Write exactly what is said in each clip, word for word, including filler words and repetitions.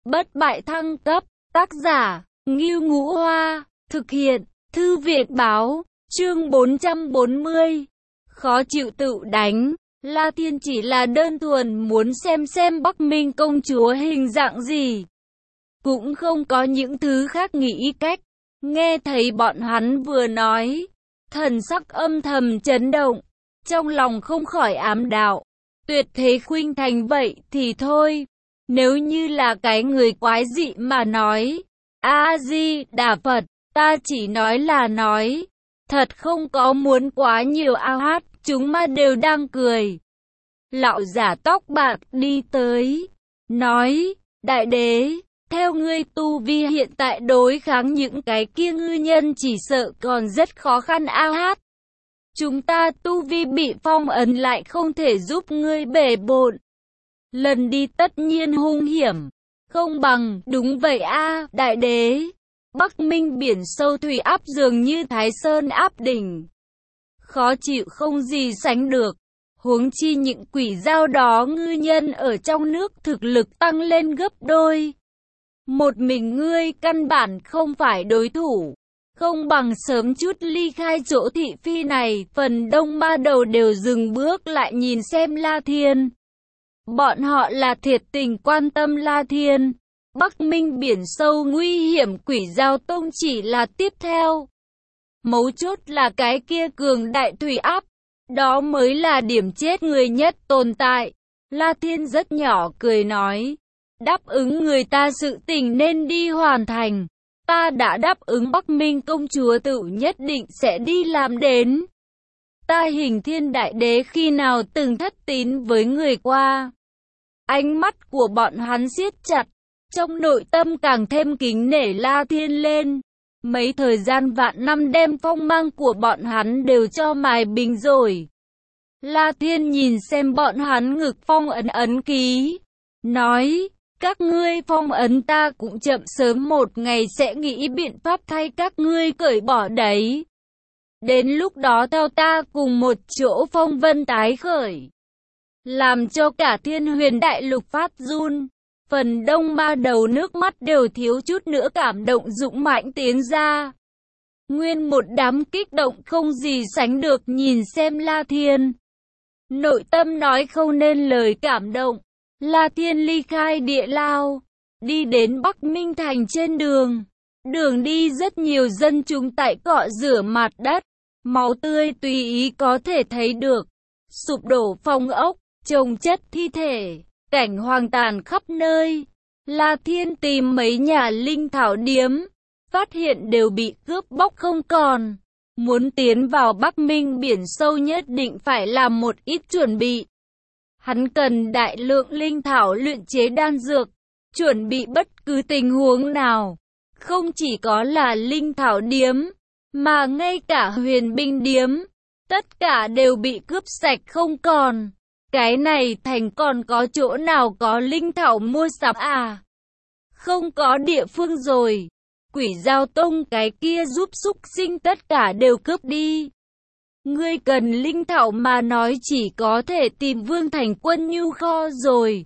bất bại thăng cấp, tác giả, Ngưu Ngũ Hoa, thực hiện, Thư viện báo, chương bốn trăm bốn mươi. Khó chịu tự đánh, La Thiên chỉ là đơn thuần muốn xem xem Bắc Minh công chúa hình dạng gì. Cũng không có những thứ khác nghĩ cách. Nghe thấy bọn hắn vừa nói, thần sắc âm thầm chấn động, trong lòng không khỏi ám đạo. Tuyệt thế khuynh thành vậy thì thôi, nếu như là cái người quái dị mà nói, A-di-đà Phật, ta chỉ nói là nói, thật không có muốn quá nhiều ao hát, chúng ma đều đang cười. Lão giả tóc bạc đi tới, nói, đại đế, theo ngươi tu vi hiện tại đối kháng những cái kia ngư nhân chỉ sợ còn rất khó khăn ao hát. Chúng ta tu vi bị phong ấn lại không thể giúp ngươi bể bộn. Lần đi tất nhiên hung hiểm, không bằng, đúng vậy a đại đế. Bắc Minh biển sâu thủy áp dường như Thái Sơn áp đỉnh. Khó chịu không gì sánh được. Huống chi những quỷ dao đó ngư nhân ở trong nước thực lực tăng lên gấp đôi. Một mình ngươi căn bản không phải đối thủ. Không bằng sớm chút ly khai chỗ thị phi này. Phần đông ma đầu đều dừng bước lại nhìn xem La Thiên. Bọn họ là thiệt tình quan tâm La Thiên. Bắc Minh biển sâu nguy hiểm quỷ giao tông chỉ là tiếp theo. Mấu chốt là cái kia cường đại thủy áp. Đó mới là điểm chết người nhất tồn tại. La Thiên rất nhỏ cười nói. Đáp ứng người ta sự tình nên đi hoàn thành. Ta đã đáp ứng Bắc Minh công chúa tự nhất định sẽ đi làm đến. Ta Hình Thiên đại đế khi nào từng thất tín với người qua. Ánh mắt của bọn hắn siết chặt. Trong nội tâm càng thêm kính nể La Thiên lên. Mấy thời gian vạn năm đem phong mang của bọn hắn đều cho mài bình rồi. La Thiên nhìn xem bọn hắn ngực phong ấn ấn ký. Nói, các ngươi phong ấn ta cũng chậm sớm một ngày sẽ nghĩ biện pháp thay các ngươi cởi bỏ đấy. Đến lúc đó theo ta cùng một chỗ phong vân tái khởi. Làm cho cả thiên huyền đại lục phát run. Phần đông ma đầu nước mắt đều thiếu chút nữa cảm động dũng mãnh tiến ra. Nguyên một đám kích động không gì sánh được nhìn xem La Thiên. Nội tâm nói không nên lời cảm động. La Thiên ly khai địa lao, đi đến Bắc Minh thành trên đường. Đường đi rất nhiều dân chúng tại cọ rửa mặt đất. Máu tươi tùy ý có thể thấy được. Sụp đổ phong ốc, chồng chất thi thể. Cảnh hoang tàn khắp nơi. La Thiên tìm mấy nhà linh thảo điếm, phát hiện đều bị cướp bóc không còn. Muốn tiến vào Bắc Minh biển sâu nhất định phải làm một ít chuẩn bị. Hắn cần đại lượng linh thảo luyện chế đan dược, chuẩn bị bất cứ tình huống nào. Không chỉ có là linh thảo điếm, mà ngay cả huyền binh điếm, tất cả đều bị cướp sạch không còn. Cái này thành còn có chỗ nào có linh thảo mua sắm à? Không có địa phương rồi. Quỷ giao tông cái kia giúp súc sinh tất cả đều cướp đi. Ngươi cần linh thảo mà nói chỉ có thể tìm Vương Thành Quân nhu kho rồi.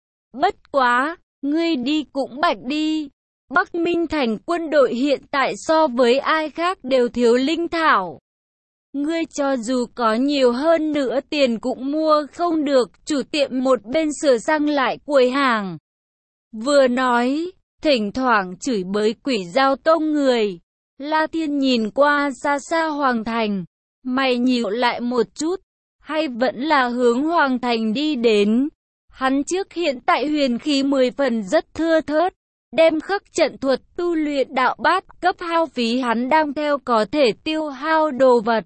Bất quá, ngươi đi cũng bạch đi. Bắc Minh Thành quân đội hiện tại so với ai khác đều thiếu linh thảo. Ngươi cho dù có nhiều hơn nữa tiền cũng mua không được, chủ tiệm một bên sửa sang lại quầy hàng. Vừa nói, thỉnh thoảng chửi bới quỷ giao tông người. La Thiên nhìn qua xa xa Hoàng Thành, mày nhíu lại một chút, hay vẫn là hướng Hoàng Thành đi đến. Hắn trước hiện tại huyền khí mười phần rất thưa thớt, đem khắc trận thuật tu luyện đạo bát cấp hao phí hắn đang theo có thể tiêu hao đồ vật.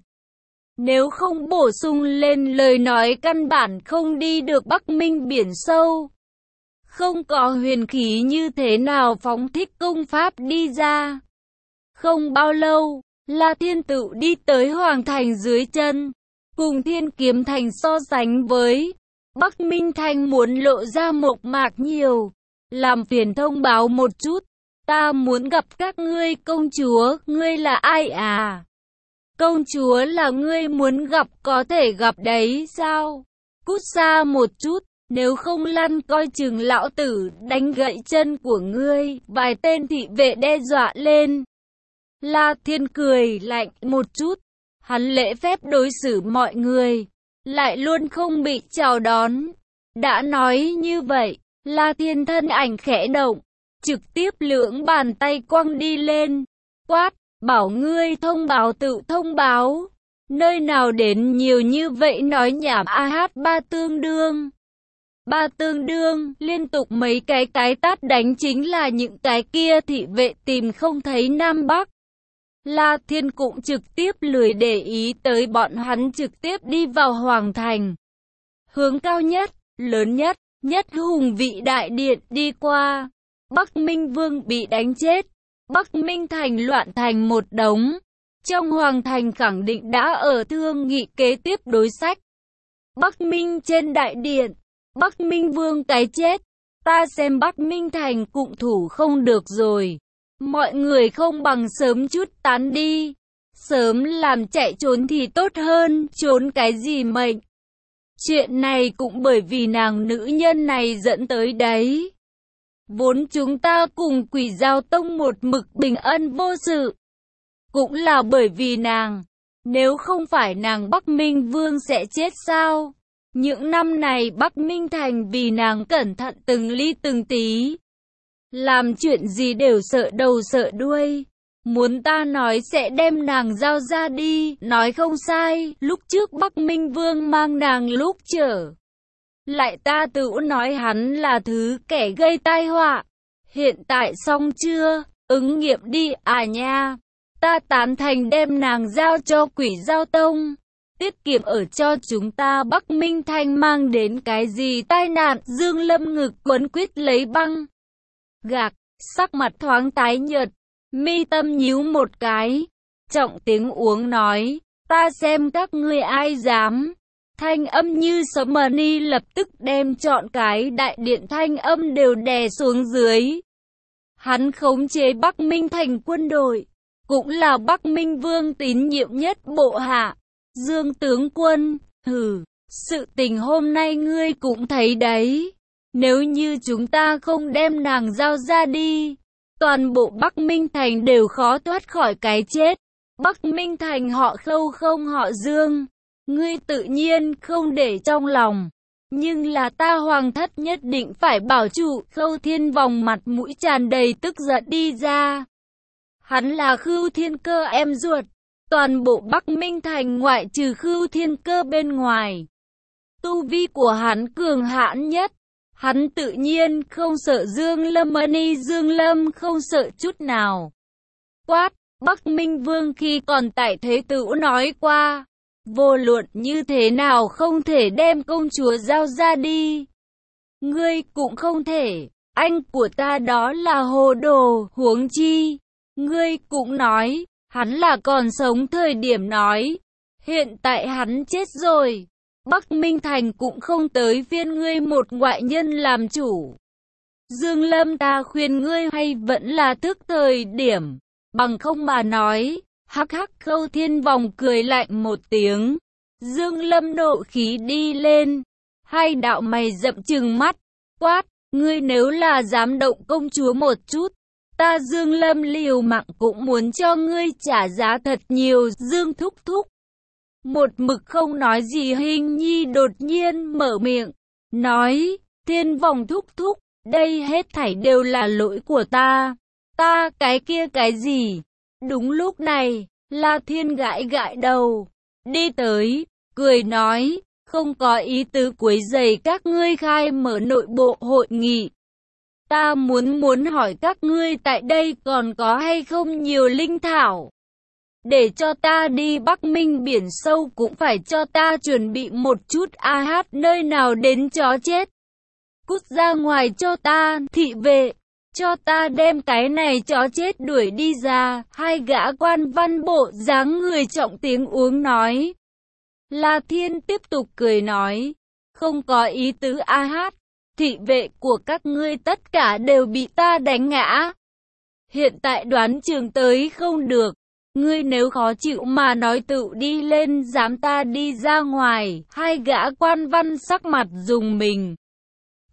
Nếu không bổ sung lên lời nói căn bản không đi được Bắc Minh biển sâu. Không có huyền khí như thế nào phóng thích công pháp đi ra. Không bao lâu, La Thiên tự đi tới Hoàng Thành dưới chân. Cùng Thiên Kiếm Thành so sánh với Bắc Minh Thành muốn lộ ra mộc mạc nhiều. Làm phiền thông báo một chút. Ta muốn gặp các ngươi công chúa, ngươi là ai à? Công chúa là ngươi muốn gặp có thể gặp đấy sao? Cút xa một chút, Nếu không lăn coi chừng lão tử đánh gãy chân của ngươi. Vài tên thị vệ đe dọa lên. La Thiên cười lạnh một chút. Hắn lễ phép đối xử mọi người, lại luôn không bị chào đón. Đã nói như vậy, La Thiên thân ảnh khẽ động, trực tiếp lưỡng bàn tay quăng đi lên, quát, bảo ngươi thông báo tự thông báo. Nơi nào đến nhiều như vậy nói nhảm a hát ba tương đương. Ba tương đương, liên tục mấy cái cái tát đánh chính là những cái kia thị vệ tìm không thấy Nam Bắc. La Thiên cũng trực tiếp lười để ý tới bọn hắn, trực tiếp đi vào hoàng thành. Hướng cao nhất, lớn nhất, nhất hùng vị đại điện đi qua. Bắc Minh Vương bị đánh chết. Bắc Minh thành loạn thành một đống. Trong hoàng thành khẳng định đã ở thương nghị kế tiếp đối sách. Bắc Minh trên đại điện. Bắc Minh Vương cái chết. Ta xem Bắc Minh thành cụm thủ không được rồi. Mọi người không bằng sớm chút tán đi. Sớm làm chạy trốn thì tốt hơn, trốn cái gì mệnh. Chuyện này cũng bởi vì nàng nữ nhân này dẫn tới đấy. Vốn chúng ta cùng Quỷ Giao Tông một mực bình ân vô sự. Cũng là bởi vì nàng. Nếu không phải nàng Bắc Minh Vương sẽ chết sao? Những năm này Bắc Minh Thành vì nàng cẩn thận từng ly từng tí. Làm chuyện gì đều sợ đầu sợ đuôi. Muốn ta nói sẽ đem nàng giao ra đi, nói không sai. Lúc trước Bắc Minh Vương mang nàng lúc trở lại ta tự nói hắn là thứ kẻ gây tai họa. Hiện tại xong chưa? Ứng nghiệm đi à nha. Ta tán thành đem nàng giao cho Quỷ Giao Tông. Tiết kiệm ở cho chúng ta Bắc Minh Thành mang đến cái gì tai nạn. Dương Lâm ngực quấn quýt lấy băng gạc, sắc mặt thoáng tái nhợt, mi tâm nhíu một cái, trọng tiếng uống nói, ta xem các ngươi ai dám. Thanh âm như sấm mani lập tức đem trọn cái đại điện thanh âm đều đè xuống dưới. Hắn khống chế Bắc Minh thành quân đội, cũng là Bắc Minh Vương tín nhiệm nhất bộ hạ. Dương tướng quân, hừ, sự tình hôm nay ngươi cũng thấy đấy. Nếu như chúng ta không đem nàng giao ra đi, toàn bộ Bắc Minh Thành đều khó thoát khỏi cái chết. Bắc Minh Thành họ Khâu không họ Dương, ngươi tự nhiên không để trong lòng. Nhưng là ta hoàng thất nhất định phải bảo trụ. Khâu Thiên Vòng mặt mũi tràn đầy tức giận đi ra. Hắn là Khưu Thiên Cơ em ruột. Toàn bộ Bắc Minh Thành ngoại trừ Khưu Thiên Cơ bên ngoài, tu vi của hắn cường hãn nhất. Hắn tự nhiên không sợ Dương Lâm Mani, Dương Lâm không sợ chút nào. Quát, Bắc Minh Vương khi còn tại thế tử nói qua, vô luận như thế nào không thể đem công chúa giao ra đi. Ngươi cũng không thể, anh của ta đó là hồ đồ, huống chi. Ngươi cũng nói, hắn là còn sống thời điểm nói, hiện tại hắn chết rồi. Bắc Minh Thành cũng không tới phiên ngươi một ngoại nhân làm chủ. Dương Lâm, ta khuyên ngươi hay vẫn là thức thời điểm, bằng không mà nói. Hắc hắc. Khâu Thiên Vòng cười lạnh một tiếng. Dương Lâm nộ khí đi lên, hai đạo mày rậm trừng mắt, quát, ngươi nếu là dám động công chúa một chút, ta Dương Lâm liều mạng cũng muốn cho ngươi trả giá thật nhiều. Dương thúc thúc. Một mực không nói gì Hình Nhi đột nhiên mở miệng, nói, Thiên Vòng thúc thúc, đây hết thảy đều là lỗi của ta. Ta cái kia cái gì? Đúng lúc này, La Thiên gãi gãi đầu, đi tới, cười nói, không có ý tứ quấy rầy các ngươi khai mở nội bộ hội nghị. Ta muốn muốn hỏi các ngươi tại đây còn có hay không nhiều linh thảo. Để cho ta đi Bắc Minh biển sâu cũng phải cho ta chuẩn bị một chút a hát nơi nào đến chó chết. Cút ra ngoài cho ta, thị vệ, cho ta đem cái này chó chết đuổi đi ra. Hai gã quan văn bộ dáng người trọng tiếng uống nói. La Thiên tiếp tục cười nói, không có ý tứ a hát, thị vệ của các ngươi tất cả đều bị ta đánh ngã. Hiện tại đoán chừng tới không được. Ngươi nếu khó chịu mà nói tự đi lên, dám ta đi ra ngoài. Hai gã quan văn sắc mặt rùng mình.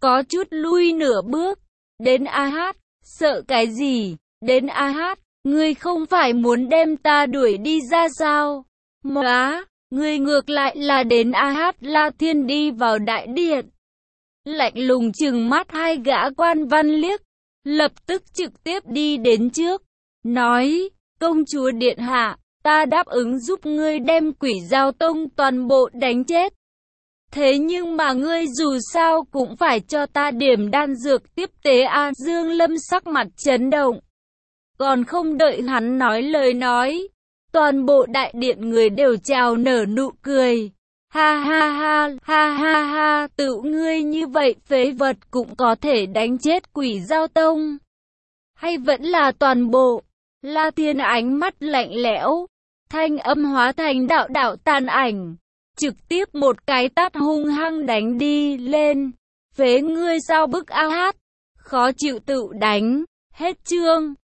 có chút lui nửa bước. Đến a hát, sợ cái gì? Đến a hát, ngươi không phải muốn đem ta đuổi đi ra sao? Móa, ngươi ngược lại là đến a hát. La Thiên đi vào đại điện, lạnh lùng trừng mắt hai gã quan văn liếc, lập tức trực tiếp đi đến trước, nói, công chúa điện hạ, ta đáp ứng giúp ngươi đem Quỷ Dao Tông toàn bộ đánh chết. Thế nhưng mà ngươi dù sao cũng phải cho ta điểm đan dược tiếp tế a. Dương Lâm sắc mặt chấn động, còn không đợi hắn nói lời nói, toàn bộ đại điện người đều chào nở nụ cười. Ha ha ha, ha ha ha, tự ngươi như vậy phế vật cũng có thể đánh chết Quỷ Dao Tông. Hay vẫn là toàn bộ? La Thiên ánh mắt lạnh lẽo, thanh âm hóa thành đạo đạo tàn ảnh, trực tiếp một cái tát hung hăng đánh đi lên. Phế ngươi sao bức a hát, khó chịu tự đánh, hết chương.